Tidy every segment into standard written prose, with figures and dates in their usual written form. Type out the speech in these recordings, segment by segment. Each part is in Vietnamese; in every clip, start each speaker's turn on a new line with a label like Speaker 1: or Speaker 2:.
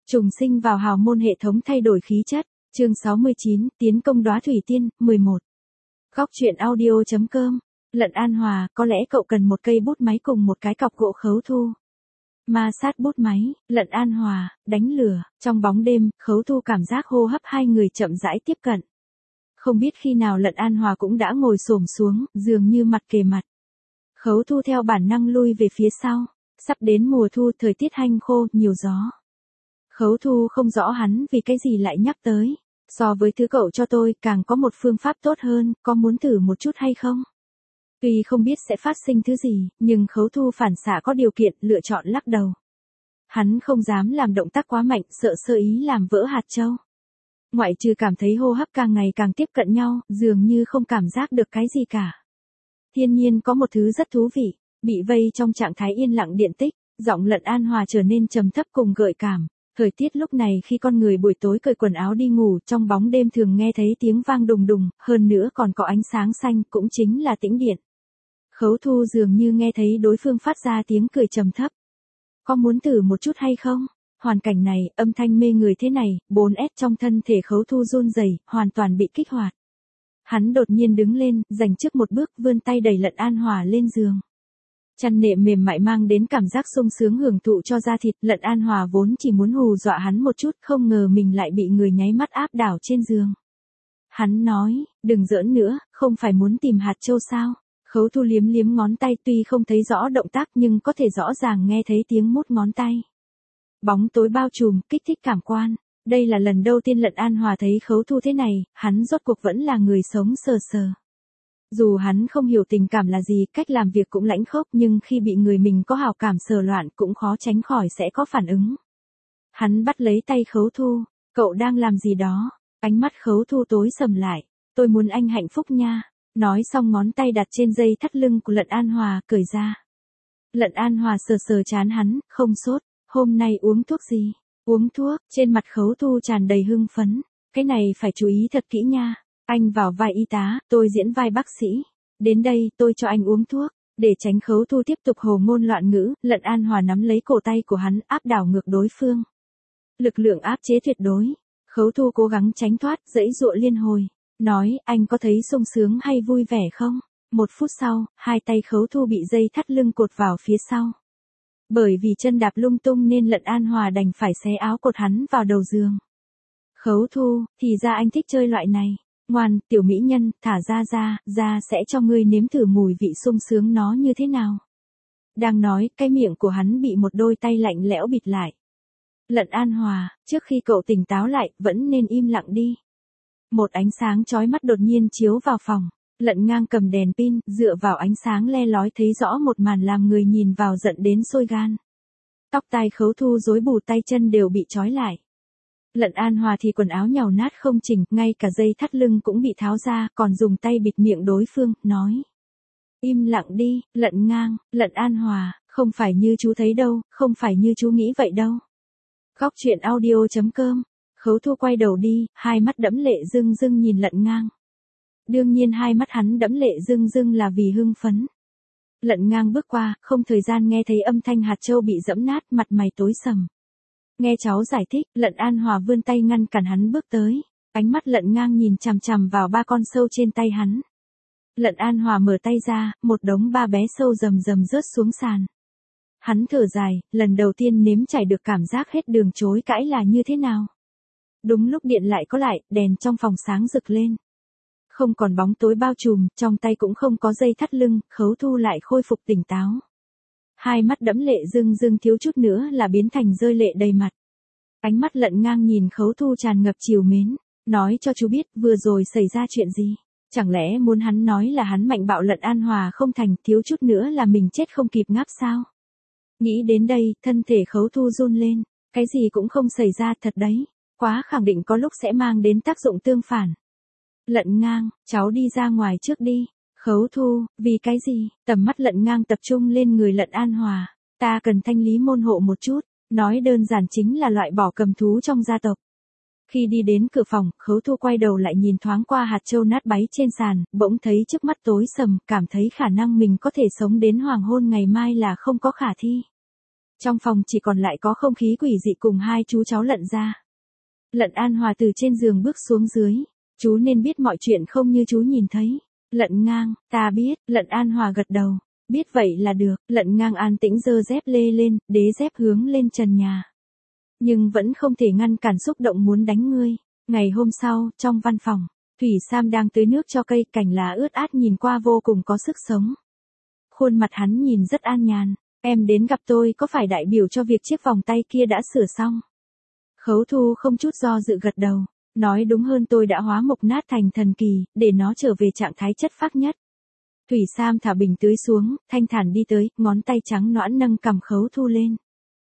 Speaker 1: Trùng sinh vào hào môn hệ thống thay đổi khí chất. Chương 69, tiến công đóa thủy tiên, 11. Góc truyện audio.com. Lận An Hòa, có lẽ cậu cần một cây bút máy cùng một cái cọc gỗ Khấu Thu. Ma sát bút máy, Lận An Hòa, đánh lửa, trong bóng đêm, Khấu Thu cảm giác hô hấp hai người chậm rãi tiếp cận. Không biết khi nào Lận An Hòa cũng đã ngồi xổm xuống, dường như mặt kề mặt. Khấu Thu theo bản năng lui về phía sau, sắp đến mùa thu, thời tiết hanh khô, nhiều gió. Khấu Thu không rõ hắn vì cái gì lại nhắc tới. So với thứ cậu cho tôi, càng có một phương pháp tốt hơn, có muốn thử một chút hay không? Tuy không biết sẽ phát sinh thứ gì, nhưng Khấu Thu phản xạ có điều kiện, lựa chọn lắc đầu. Hắn không dám làm động tác quá mạnh, sợ sơ ý làm vỡ hạt châu. Ngoại trừ cảm thấy hô hấp càng ngày càng tiếp cận nhau, dường như không cảm giác được cái gì cả. Thiên nhiên có một thứ rất thú vị, bị vây trong trạng thái yên lặng điện tích, giọng Lận An Hòa trở nên trầm thấp cùng gợi cảm. Thời tiết lúc này khi con người buổi tối cởi quần áo đi ngủ, trong bóng đêm thường nghe thấy tiếng vang đùng đùng, hơn nữa còn có ánh sáng xanh, cũng chính là tĩnh điện. Khấu Thu dường như nghe thấy đối phương phát ra tiếng cười trầm thấp. Có muốn thử một chút hay không? Hoàn cảnh này, âm thanh mê người thế này, 4S trong thân thể Khấu Thu run rẩy, hoàn toàn bị kích hoạt. Hắn đột nhiên đứng lên, dành trước một bước, vươn tay đẩy Lận An Hòa lên giường. Chăn nệm mềm mại mang đến cảm giác sung sướng hưởng thụ cho da thịt. Lận An Hòa vốn chỉ muốn hù dọa hắn một chút, không ngờ mình lại bị người nháy mắt áp đảo trên giường. Hắn nói, đừng giỡn nữa, không phải muốn tìm hạt châu sao? Khấu Thu liếm liếm ngón tay, tuy không thấy rõ động tác nhưng có thể rõ ràng nghe thấy tiếng mút ngón tay. Bóng tối bao trùm, kích thích cảm quan. Đây là lần đầu tiên Lận An Hòa thấy Khấu Thu thế này, hắn rốt cuộc vẫn là người sống sờ sờ. Dù hắn không hiểu tình cảm là gì, cách làm việc cũng lãnh khốc, nhưng khi bị người mình có hào cảm sờ loạn cũng khó tránh khỏi sẽ có phản ứng. Hắn bắt lấy tay Khấu Thu, cậu đang làm gì đó? Ánh mắt Khấu Thu tối sầm lại, tôi muốn anh hạnh phúc nha. Nói xong ngón tay đặt trên dây thắt lưng của Lận An Hòa, cởi ra. Lận An Hòa sờ sờ trán hắn, không sốt, hôm nay uống thuốc gì? Uống thuốc, trên mặt Khấu Thu tràn đầy hưng phấn, cái này phải chú ý thật kỹ nha. Anh vào vai y tá, tôi diễn vai bác sĩ. Đến đây, tôi cho anh uống thuốc. Để tránh Khấu Thu tiếp tục hồ ngôn loạn ngữ, Lận An Hòa nắm lấy cổ tay của hắn, áp đảo ngược đối phương. Lực lượng áp chế tuyệt đối. Khấu Thu cố gắng tránh thoát, giãy giụa liên hồi. Nói, anh có thấy sung sướng hay vui vẻ không? 1 phút sau, hai tay Khấu Thu bị dây thắt lưng cột vào phía sau. Bởi vì chân đạp lung tung nên Lận An Hòa đành phải xé áo cột hắn vào đầu giường. Khấu Thu, thì ra anh thích chơi loại này. Ngoan, tiểu mỹ nhân, thả ra sẽ cho ngươi nếm thử mùi vị sung sướng nó như thế nào. Đang nói, cái miệng của hắn bị một đôi tay lạnh lẽo bịt lại. Lận An Hòa, trước khi cậu tỉnh táo lại, vẫn nên im lặng đi. Một ánh sáng chói mắt đột nhiên chiếu vào phòng. Lận Ngang cầm đèn pin, dựa vào ánh sáng le lói thấy rõ một màn làm người nhìn vào giận đến sôi gan. Tóc tai Khấu Thu rối bù, tay chân đều bị trói lại. Lận An Hòa thì quần áo nhàu nát không chỉnh, ngay cả dây thắt lưng cũng bị tháo ra, còn dùng tay bịt miệng đối phương, nói. Im lặng đi, Lận Ngang, Lận An Hòa, không phải như chú thấy đâu, không phải như chú nghĩ vậy đâu. Góc truyện audio.com. Khấu Thu quay đầu đi, hai mắt đẫm lệ rưng rưng nhìn Lận Ngang. Đương nhiên hai mắt hắn đẫm lệ rưng rưng là vì hưng phấn. Lận Ngang bước qua, không thời gian nghe thấy âm thanh hạt châu bị giẫm nát, mặt mày tối sầm. Nghe cháu giải thích, Lận An Hòa vươn tay ngăn cản hắn bước tới. Ánh mắt Lận Ngang nhìn chằm chằm vào 3 con sâu trên tay hắn. Lận An Hòa mở tay ra, một đống 3 bé sâu rầm rầm rớt xuống sàn. Hắn thở dài, lần đầu tiên nếm trải được cảm giác hết đường chối cãi là như thế nào. Đúng lúc điện lại có lại, đèn trong phòng sáng rực lên. Không còn bóng tối bao trùm, trong tay cũng không có dây thắt lưng, Khấu Thu lại khôi phục tỉnh táo. Hai mắt đẫm lệ rưng rưng thiếu chút nữa là biến thành rơi lệ đầy mặt. Ánh mắt Lận Ngang nhìn Khấu Thu tràn ngập trìu mến, nói cho chú biết vừa rồi xảy ra chuyện gì. Chẳng lẽ muốn hắn nói là hắn mạnh bạo Lận An Hòa không thành, thiếu chút nữa là mình chết không kịp ngáp sao? Nghĩ đến đây, thân thể Khấu Thu run lên, cái gì cũng không xảy ra thật đấy, quá khẳng định có lúc sẽ mang đến tác dụng tương phản. Lận Ngang, cháu đi ra ngoài trước đi. Khấu Thu, vì cái gì? Tầm mắt Lận Ngang tập trung lên người Lận An Hòa. Ta cần thanh lý môn hộ một chút, nói đơn giản chính là loại bỏ cầm thú trong gia tộc. Khi đi đến cửa phòng, Khấu Thu quay đầu lại nhìn thoáng qua hạt châu nát bấy trên sàn, bỗng thấy trước mắt tối sầm, cảm thấy khả năng mình có thể sống đến hoàng hôn ngày mai là không có khả thi. Trong phòng chỉ còn lại có không khí quỷ dị cùng hai chú cháu Lận gia. Lận An Hòa từ trên giường bước xuống dưới. Chú nên biết mọi chuyện không như chú nhìn thấy. Lận Ngang, ta biết. Lận An Hòa gật đầu. Biết vậy là được. Lận Ngang an tĩnh giơ dép lê lên, đế dép hướng lên trần nhà. Nhưng vẫn không thể ngăn cản xúc động muốn đánh ngươi. Ngày hôm sau, trong văn phòng, Thủy Sam đang tưới nước cho cây, cành lá ướt át nhìn qua vô cùng có sức sống. Khuôn mặt hắn nhìn rất an nhàn. Em đến gặp tôi có phải đại biểu cho việc chiếc vòng tay kia đã sửa xong? Khấu Thu không chút do dự gật đầu. Nói đúng hơn tôi đã hóa mục nát thành thần kỳ, để nó trở về trạng thái chất phác nhất. Thủy Sam thả bình tưới xuống, thanh thản đi tới, ngón tay trắng nõn nâng cằm Khấu Thu lên.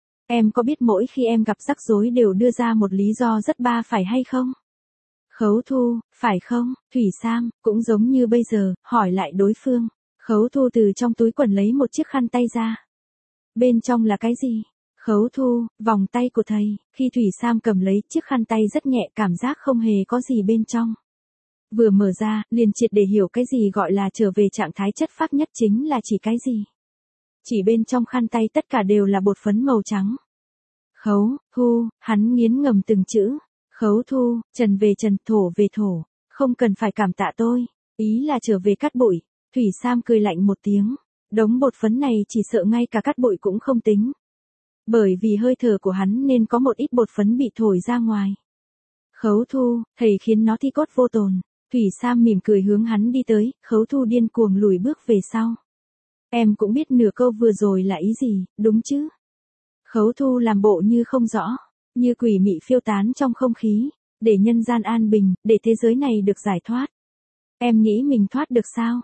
Speaker 1: Em có biết mỗi khi em gặp rắc rối đều đưa ra một lý do rất ba phải hay không? Khấu Thu, phải không? Thủy Sam, cũng giống như bây giờ, hỏi lại đối phương. Khấu Thu từ trong túi quần lấy một chiếc khăn tay ra. Bên trong là cái gì? Khấu Thu, vòng tay của thầy. Khi Thủy Sam cầm lấy chiếc khăn tay rất nhẹ, cảm giác không hề có gì bên trong. Vừa mở ra, liền triệt để hiểu cái gì gọi là trở về trạng thái chất phác nhất chính là chỉ cái gì. Chỉ bên trong khăn tay tất cả đều là bột phấn màu trắng. Khấu Thu, hắn nghiến ngầm từng chữ. Khấu Thu, trần về trần, thổ về thổ. Không cần phải cảm tạ tôi. Ý là trở về cát bụi. Thủy Sam cười lạnh một tiếng. Đống bột phấn này chỉ sợ ngay cả cát bụi cũng không tính. Bởi vì hơi thở của hắn nên có một ít bột phấn bị thổi ra ngoài. Khấu Thu, thầy khiến nó thi cốt vô tồn. Thủy Sam mỉm cười hướng hắn đi tới, Khấu Thu điên cuồng lùi bước về sau. Em cũng biết nửa câu vừa rồi là ý gì, đúng chứ? Khấu Thu làm bộ như không rõ, như quỷ mị phiêu tán trong không khí, để nhân gian an bình, để thế giới này được giải thoát. Em nghĩ mình thoát được sao?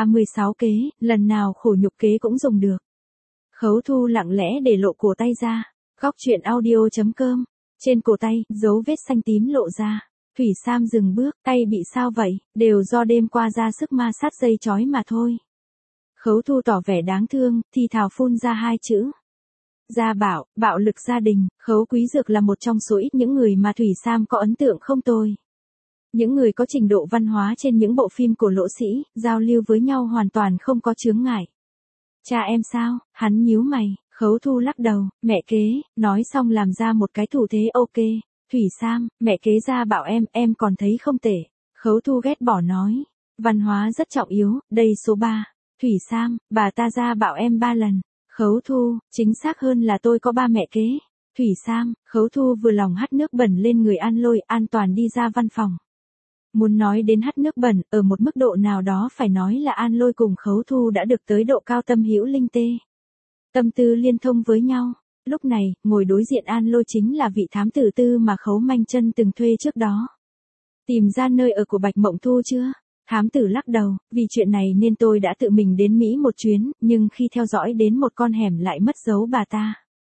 Speaker 1: 36 kế, lần nào khổ nhục kế cũng dùng được. Khấu Thu lặng lẽ để lộ cổ tay ra. Góc truyện audio.com. Trên cổ tay, dấu vết xanh tím lộ ra. Thủy Sam dừng bước, tay bị sao vậy? Đều do đêm qua ra sức ma sát dây chói mà thôi. Khấu Thu tỏ vẻ đáng thương, thì thào phun ra hai chữ. Gia bảo, bạo lực gia đình. Khấu Quý Dược là một trong số ít những người mà Thủy Sam có ấn tượng không tồi. Những người có trình độ văn hóa trên những bộ phim của Lỗ Sĩ, giao lưu với nhau hoàn toàn không có chướng ngại. Cha em sao? Hắn nhíu mày. Khấu Thu lắc đầu. Mẹ kế. Nói xong làm ra một cái thủ thế ok. Thủy Sam, mẹ kế gia bảo em còn thấy không tệ. Khấu Thu ghét bỏ nói. Văn hóa rất trọng yếu, đây số 3. Thủy Sam, bà ta gia bảo em 3 lần. Khấu Thu, chính xác hơn là tôi có 3 mẹ kế. Thủy Sam, Khấu Thu vừa lòng hắt nước bẩn lên người An Lôi, an toàn đi ra văn phòng. Muốn nói đến hắt nước bẩn, ở một mức độ nào đó phải nói là An Lôi cùng Khấu Thu đã được tới độ cao tâm hữu linh tê. Tâm tư liên thông với nhau. Lúc này, ngồi đối diện An Lôi chính là vị thám tử tư mà Khấu Manh Chân từng thuê trước đó. Tìm ra nơi ở của Bạch Mộng Thu chưa? Thám tử lắc đầu, vì chuyện này nên tôi đã tự mình đến Mỹ một chuyến, nhưng khi theo dõi đến một con hẻm lại mất dấu bà ta.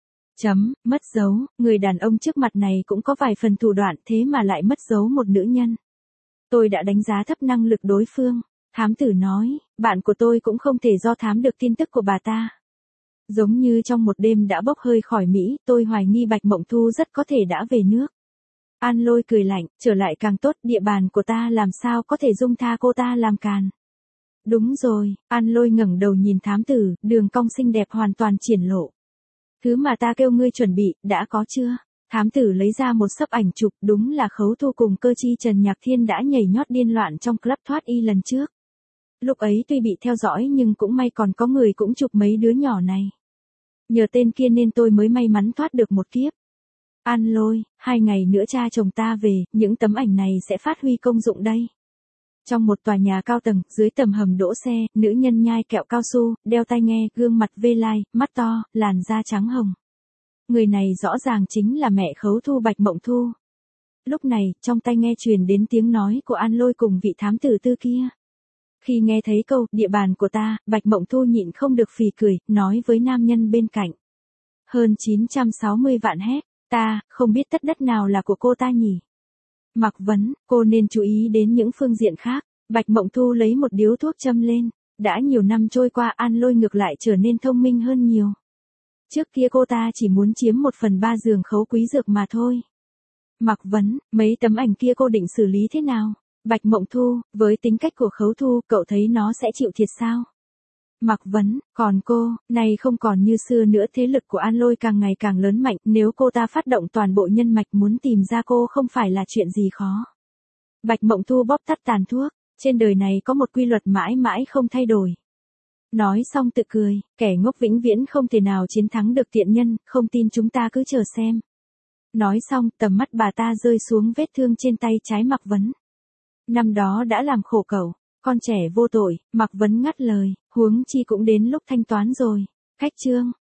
Speaker 1: Mất dấu, người đàn ông trước mặt này cũng có vài phần thủ đoạn thế mà lại mất dấu một nữ nhân. Tôi đã đánh giá thấp năng lực đối phương. Thám tử nói, bạn của tôi cũng không thể do thám được tin tức của bà ta. Giống như trong một đêm đã bốc hơi khỏi Mỹ, tôi hoài nghi Bạch Mộng Thu rất có thể đã về nước. An Lôi cười lạnh, trở lại càng tốt, địa bàn của ta làm sao có thể dung tha cô ta làm càn. Đúng rồi, An Lôi ngẩng đầu nhìn thám tử, đường cong xinh đẹp hoàn toàn triển lộ. Thứ mà ta kêu ngươi chuẩn bị, đã có chưa? Thám tử lấy ra một xấp ảnh chụp, đúng là Khấu Thu cùng Cơ Chi Trần Nhạc Thiên đã nhảy nhót điên loạn trong club thoát y lần trước. Lúc ấy tuy bị theo dõi nhưng cũng may còn có người cũng chụp mấy đứa nhỏ này. Nhờ tên kia nên tôi mới may mắn thoát được một kiếp. An Lôi, 2 ngày nữa cha chồng ta về, những tấm ảnh này sẽ phát huy công dụng đây. Trong một tòa nhà cao tầng, dưới tầm hầm đỗ xe, nữ nhân nhai kẹo cao su, đeo tai nghe, gương mặt vê lai, mắt to, làn da trắng hồng. Người này rõ ràng chính là mẹ Khấu Thu Bạch Mộng Thu. Lúc này, trong tai nghe truyền đến tiếng nói của An Lôi cùng vị thám tử tư kia. Khi nghe thấy câu, địa bàn của ta, Bạch Mộng Thu nhịn không được phì cười, nói với nam nhân bên cạnh. Hơn 960 vạn hét, ta, không biết tất đất nào là của cô ta nhỉ? Mặc Vấn, cô nên chú ý đến những phương diện khác. Bạch Mộng Thu lấy một điếu thuốc châm lên. Đã nhiều năm trôi qua An Lôi ngược lại trở nên thông minh hơn nhiều. Trước kia cô ta chỉ muốn chiếm 1/3 giường Khấu Quý Dược mà thôi. Mặc Vấn, mấy tấm ảnh kia cô định xử lý thế nào? Bạch Mộng Thu, với tính cách của Khấu Thu, cậu thấy nó sẽ chịu thiệt sao? Mạc Vấn, còn cô, này không còn như xưa nữa, thế lực của An Lôi càng ngày càng lớn mạnh, nếu cô ta phát động toàn bộ nhân mạch muốn tìm ra cô không phải là chuyện gì khó. Bạch Mộng Thu bóp tắt tàn thuốc, trên đời này có một quy luật mãi mãi không thay đổi. Nói xong tự cười, kẻ ngốc vĩnh viễn không thể nào chiến thắng được tiện nhân, không tin chúng ta cứ chờ xem. Nói xong, tầm mắt bà ta rơi xuống vết thương trên tay trái Mạc Vấn. Năm đó đã làm khổ cậu, con trẻ vô tội, Mạc Vấn ngắt lời, huống chi cũng đến lúc thanh toán rồi. Khách trương.